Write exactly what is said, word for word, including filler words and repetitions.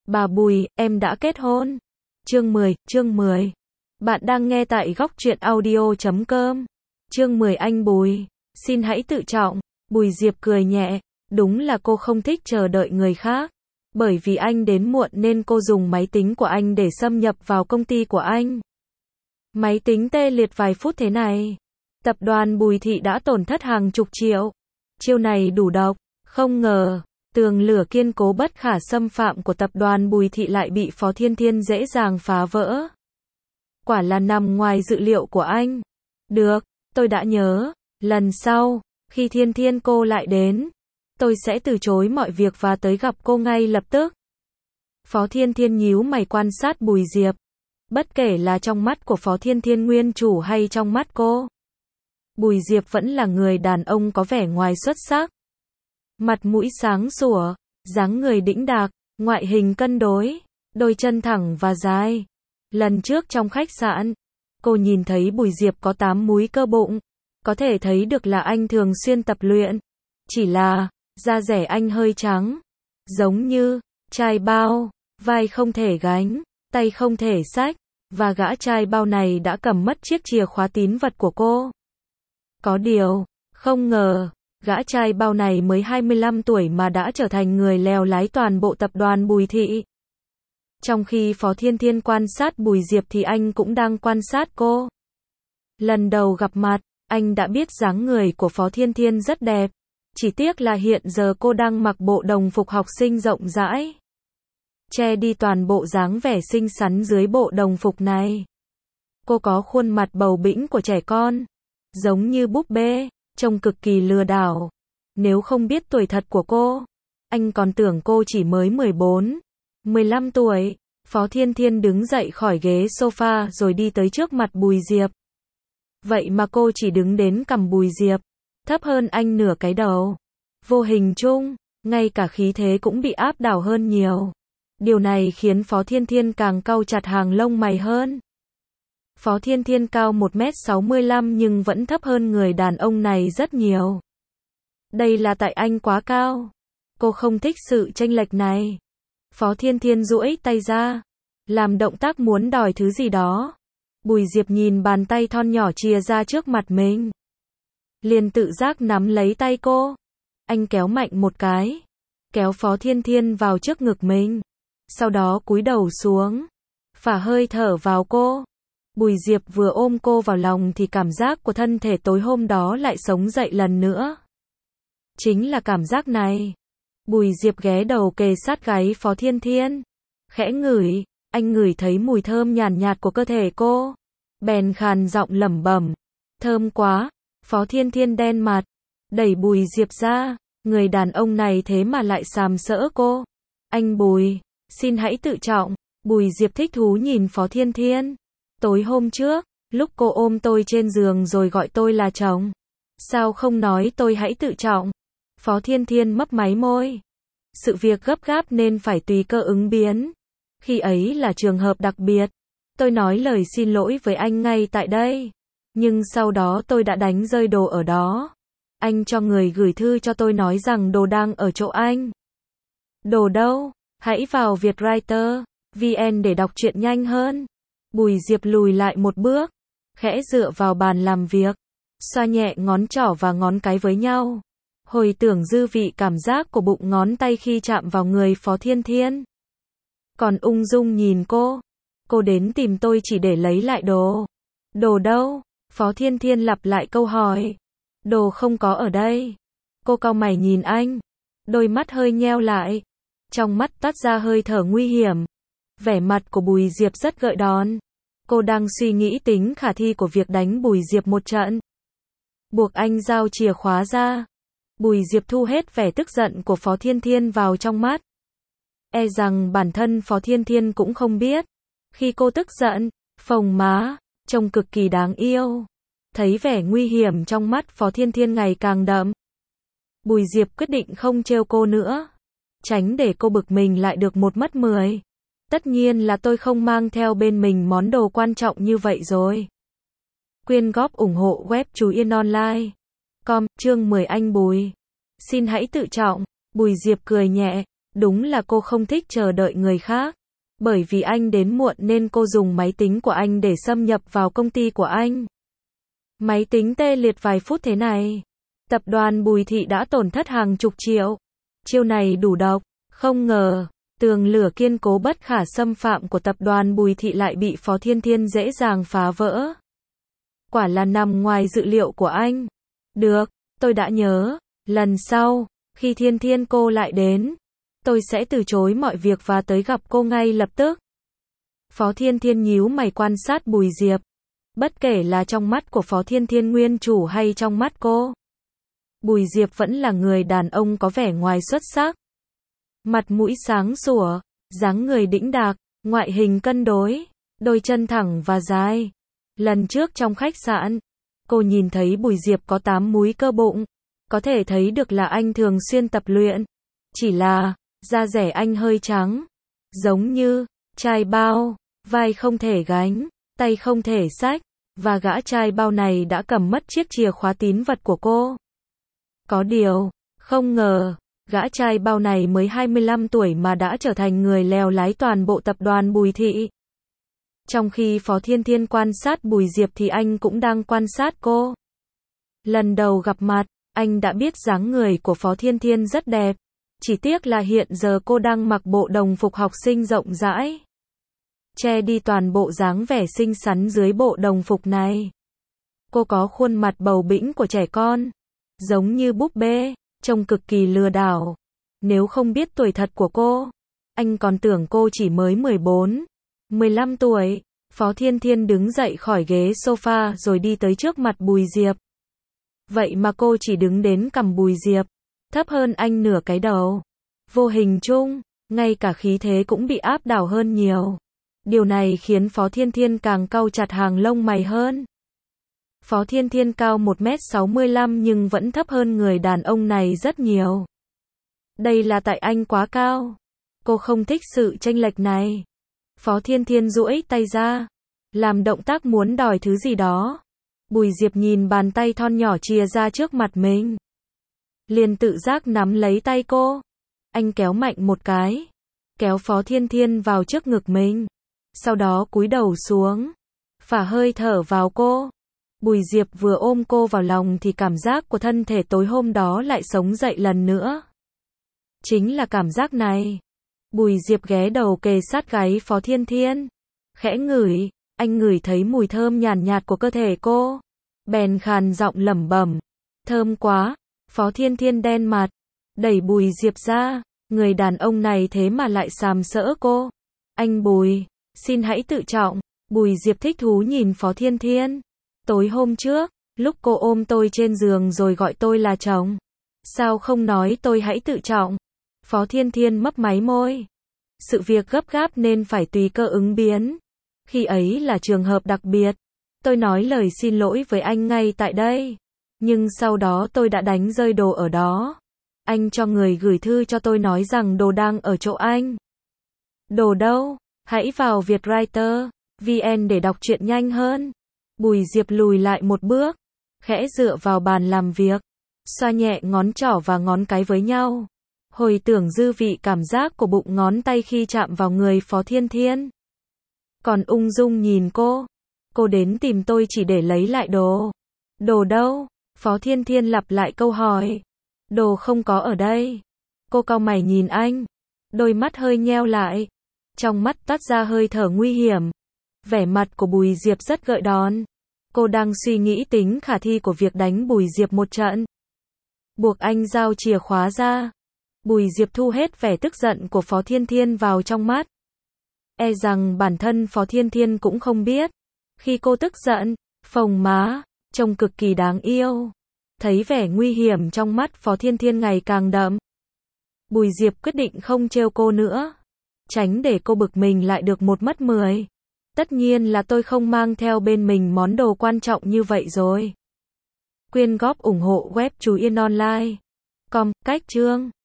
Bà Bùi, em đã kết hôn. Chương mười, chương mười. Bạn đang nghe tại góc truyện audio chấm com. Chương mười anh Bùi. Xin hãy tự trọng. Bùi Diệp cười nhẹ. Đúng là cô không thích chờ đợi người khác. Bởi vì anh đến muộn nên cô dùng máy tính của anh để xâm nhập vào công ty của anh. Máy tính tê liệt vài phút thế này. Tập đoàn Bùi Thị đã tổn thất hàng chục triệu. Chiêu này đủ độc. Không ngờ, tường lửa kiên cố bất khả xâm phạm của tập đoàn Bùi Thị lại bị Phó Thiên Thiên dễ dàng phá vỡ. Quả là nằm ngoài dự liệu của anh. Được, tôi đã nhớ. Lần sau, khi Thiên Thiên cô lại đến, tôi sẽ từ chối mọi việc và tới gặp cô ngay lập tức. Phó Thiên Thiên nhíu mày quan sát Bùi Diệp. Bất kể là trong mắt của Phó Thiên Thiên nguyên chủ hay trong mắt cô, Bùi Diệp vẫn là người đàn ông có vẻ ngoài xuất sắc. Mặt mũi sáng sủa, dáng người đĩnh đạc, ngoại hình cân đối, đôi chân thẳng và dài. Lần trước trong khách sạn, cô nhìn thấy Bùi Diệp có tám múi cơ bụng. Có thể thấy được là anh thường xuyên tập luyện. Chỉ là, da dẻ anh hơi trắng. Giống như, trai bao, vai không thể gánh, tay không thể xách. Và gã trai bao này đã cầm mất chiếc chìa khóa tín vật của cô. Có điều, không ngờ, gã trai bao này mới hai mươi lăm tuổi mà đã trở thành người lèo lái toàn bộ tập đoàn Bùi Thị. Trong khi Phó Thiên Thiên quan sát Bùi Diệp thì anh cũng đang quan sát cô. Lần đầu gặp mặt, anh đã biết dáng người của Phó Thiên Thiên rất đẹp. Chỉ tiếc là hiện giờ cô đang mặc bộ đồng phục học sinh rộng rãi, che đi toàn bộ dáng vẻ xinh xắn dưới bộ đồng phục này. Cô có khuôn mặt bầu bĩnh của trẻ con, giống như búp bê, trông cực kỳ lừa đảo. Nếu không biết tuổi thật của cô, anh còn tưởng cô chỉ mới mười bốn, mười lăm tuổi. Phó Thiên Thiên đứng dậy khỏi ghế sofa rồi đi tới trước mặt Bùi Diệp. Vậy mà cô chỉ đứng đến cằm Bùi Diệp, thấp hơn anh nửa cái đầu. Vô hình chung, ngay cả khí thế cũng bị áp đảo hơn nhiều. Điều này khiến Phó Thiên Thiên càng cau chặt hàng lông mày hơn. Phó Thiên Thiên cao một mét sáu mươi lăm nhưng vẫn thấp hơn người đàn ông này rất nhiều. Đây là tại anh quá cao. Cô không thích sự chênh lệch này. Phó Thiên Thiên duỗi tay ra, làm động tác muốn đòi thứ gì đó. Bùi Diệp nhìn bàn tay thon nhỏ chìa ra trước mặt mình, liền tự giác nắm lấy tay cô. Anh kéo mạnh một cái, kéo Phó Thiên Thiên vào trước ngực mình. Sau đó cúi đầu xuống, phả hơi thở vào cô. Bùi Diệp vừa ôm cô vào lòng thì cảm giác của thân thể tối hôm đó lại sống dậy lần nữa. Chính là cảm giác này. Bùi Diệp ghé đầu kề sát gáy Phó Thiên Thiên, khẽ ngửi. Anh ngửi thấy mùi thơm nhàn nhạt, nhạt của cơ thể cô, bèn khàn giọng lẩm bẩm, thơm quá. Phó Thiên Thiên đen mặt, đẩy Bùi Diệp ra. Người đàn ông này thế mà lại sàm sỡ cô. Anh Bùi, xin hãy tự trọng. Bùi Diệp thích thú nhìn Phó Thiên Thiên. Tối hôm trước, lúc cô ôm tôi trên giường rồi gọi tôi là chồng, sao không nói tôi hãy tự trọng? Phó Thiên Thiên mấp máy môi. Sự việc gấp gáp nên phải tùy cơ ứng biến. Khi ấy là trường hợp đặc biệt. Tôi nói lời xin lỗi với anh ngay tại đây. Nhưng sau đó tôi đã đánh rơi đồ ở đó. Anh cho người gửi thư cho tôi nói rằng đồ đang ở chỗ anh. Đồ đâu? Hãy vào Vietwriter chấm vn để đọc truyện nhanh hơn. Bùi Diệp lùi lại một bước, khẽ dựa vào bàn làm việc, xoa nhẹ ngón trỏ và ngón cái với nhau. Hồi tưởng dư vị cảm giác của bụng ngón tay khi chạm vào người Phó Thiên Thiên. Còn ung dung nhìn cô. Cô đến tìm tôi chỉ để lấy lại đồ. Đồ đâu? Phó Thiên Thiên lặp lại câu hỏi. Đồ không có ở đây. Cô cau mày nhìn anh. Đôi mắt hơi nheo lại. Trong mắt toát ra hơi thở nguy hiểm. Vẻ mặt của Bùi Diệp rất gợi đòn. Cô đang suy nghĩ tính khả thi của việc đánh Bùi Diệp một trận. Buộc anh giao chìa khóa ra. Bùi Diệp thu hết vẻ tức giận của Phó Thiên Thiên vào trong mắt. E rằng bản thân Phó Thiên Thiên cũng không biết. Khi cô tức giận, phồng má, trông cực kỳ đáng yêu. Thấy vẻ nguy hiểm trong mắt Phó Thiên Thiên ngày càng đậm. Bùi Diệp quyết định không trêu cô nữa. Tránh để cô bực mình lại được một mất mười. Tất nhiên là tôi không mang theo bên mình món đồ quan trọng như vậy rồi. Quyên góp ủng hộ web Chú Yên Online. Com, chương mười anh Bùi. Xin hãy tự trọng. Bùi Diệp cười nhẹ. Đúng là cô không thích chờ đợi người khác. Bởi vì anh đến muộn nên cô dùng máy tính của anh để xâm nhập vào công ty của anh. Máy tính tê liệt vài phút thế này. Tập đoàn Bùi Thị đã tổn thất hàng chục triệu. Chiêu này đủ độc. Không ngờ, tường lửa kiên cố bất khả xâm phạm của tập đoàn Bùi Thị lại bị Phó Thiên Thiên dễ dàng phá vỡ. Quả là nằm ngoài dự liệu của anh. Được, tôi đã nhớ. Lần sau, khi Thiên Thiên cô lại đến, tôi sẽ từ chối mọi việc và tới gặp cô ngay lập tức. Phó Thiên Thiên nhíu mày quan sát Bùi Diệp. Bất kể là trong mắt của Phó Thiên Thiên nguyên chủ hay trong mắt cô, Bùi Diệp vẫn là người đàn ông có vẻ ngoài xuất sắc. Mặt mũi sáng sủa, dáng người đĩnh đạc, ngoại hình cân đối, đôi chân thẳng và dài. Lần trước trong khách sạn, cô nhìn thấy Bùi Diệp có tám múi cơ bụng. Có thể thấy được là anh thường xuyên tập luyện. Chỉ là, da dẻ anh hơi trắng. Giống như, chai bao, vai không thể gánh, tay không thể xách. Và gã trai bao này đã cầm mất chiếc chìa khóa tín vật của cô. Có điều, không ngờ, gã trai bao này mới hai mươi lăm tuổi mà đã trở thành người lèo lái toàn bộ tập đoàn Bùi Thị. Trong khi Phó Thiên Thiên quan sát Bùi Diệp thì anh cũng đang quan sát cô. Lần đầu gặp mặt, anh đã biết dáng người của Phó Thiên Thiên rất đẹp. Chỉ tiếc là hiện giờ cô đang mặc bộ đồng phục học sinh rộng rãi, che đi toàn bộ dáng vẻ xinh xắn dưới bộ đồng phục này. Cô có khuôn mặt bầu bĩnh của trẻ con, giống như búp bê, trông cực kỳ lừa đảo. Nếu không biết tuổi thật của cô, anh còn tưởng cô chỉ mới mười bốn, mười lăm tuổi. Phó Thiên Thiên đứng dậy khỏi ghế sofa rồi đi tới trước mặt Bùi Diệp. Vậy mà cô chỉ đứng đến cằm Bùi Diệp, thấp hơn anh nửa cái đầu. Vô hình chung, ngay cả khí thế cũng bị áp đảo hơn nhiều. Điều này khiến Phó Thiên Thiên càng cau chặt hàng lông mày hơn. Phó Thiên Thiên cao một mét sáu mươi lăm nhưng vẫn thấp hơn người đàn ông này rất nhiều. Đây là tại anh quá cao. Cô không thích sự chênh lệch này. Phó Thiên Thiên duỗi tay ra, làm động tác muốn đòi thứ gì đó. Bùi Diệp nhìn bàn tay thon nhỏ chìa ra trước mặt mình, liền tự giác nắm lấy tay cô. Anh kéo mạnh một cái, kéo Phó Thiên Thiên vào trước ngực mình. Sau đó cúi đầu xuống, phả hơi thở vào cô. Bùi Diệp vừa ôm cô vào lòng thì cảm giác của thân thể tối hôm đó lại sống dậy lần nữa. Chính là cảm giác này. Bùi Diệp ghé đầu kề sát gáy Phó Thiên Thiên, khẽ ngửi, anh ngửi thấy mùi thơm nhàn nhạt của cơ thể cô. Bèn khàn giọng lẩm bẩm, thơm quá. Phó Thiên Thiên đen mặt, đẩy Bùi Diệp ra, người đàn ông này thế mà lại sàm sỡ cô. Anh Bùi, xin hãy tự trọng. Bùi Diệp thích thú nhìn Phó Thiên Thiên. Tối hôm trước, lúc cô ôm tôi trên giường rồi gọi tôi là chồng, sao không nói tôi hãy tự trọng? Phó Thiên Thiên mấp máy môi. Sự việc gấp gáp nên phải tùy cơ ứng biến. Khi ấy là trường hợp đặc biệt. Tôi nói lời xin lỗi với anh ngay tại đây. Nhưng sau đó tôi đã đánh rơi đồ ở đó. Anh cho người gửi thư cho tôi nói rằng đồ đang ở chỗ anh. Đồ đâu? Hãy vào Vietwriter vê en để đọc truyện nhanh hơn. Bùi Diệp lùi lại một bước, khẽ dựa vào bàn làm việc, xoa nhẹ ngón trỏ và ngón cái với nhau. Hồi tưởng dư vị cảm giác của bụng ngón tay khi chạm vào người Phó Thiên Thiên. Còn ung dung nhìn cô. Cô đến tìm tôi chỉ để lấy lại đồ. Đồ đâu? Phó Thiên Thiên lặp lại câu hỏi. Đồ không có ở đây. Cô cau mày nhìn anh. Đôi mắt hơi nheo lại. Trong mắt toát ra hơi thở nguy hiểm. Vẻ mặt của Bùi Diệp rất gợi đòn. Cô đang suy nghĩ tính khả thi của việc đánh Bùi Diệp một trận. Buộc anh giao chìa khóa ra. Bùi Diệp thu hết vẻ tức giận của Phó Thiên Thiên vào trong mắt. E rằng bản thân Phó Thiên Thiên cũng không biết. Khi cô tức giận, phồng má, trông cực kỳ đáng yêu. Thấy vẻ nguy hiểm trong mắt Phó Thiên Thiên ngày càng đậm. Bùi Diệp quyết định không trêu cô nữa. Tránh để cô bực mình lại được một mất mười. Tất nhiên là tôi không mang theo bên mình món đồ quan trọng như vậy rồi. Quyên góp ủng hộ web Chú Yên Online. Com, cách chương.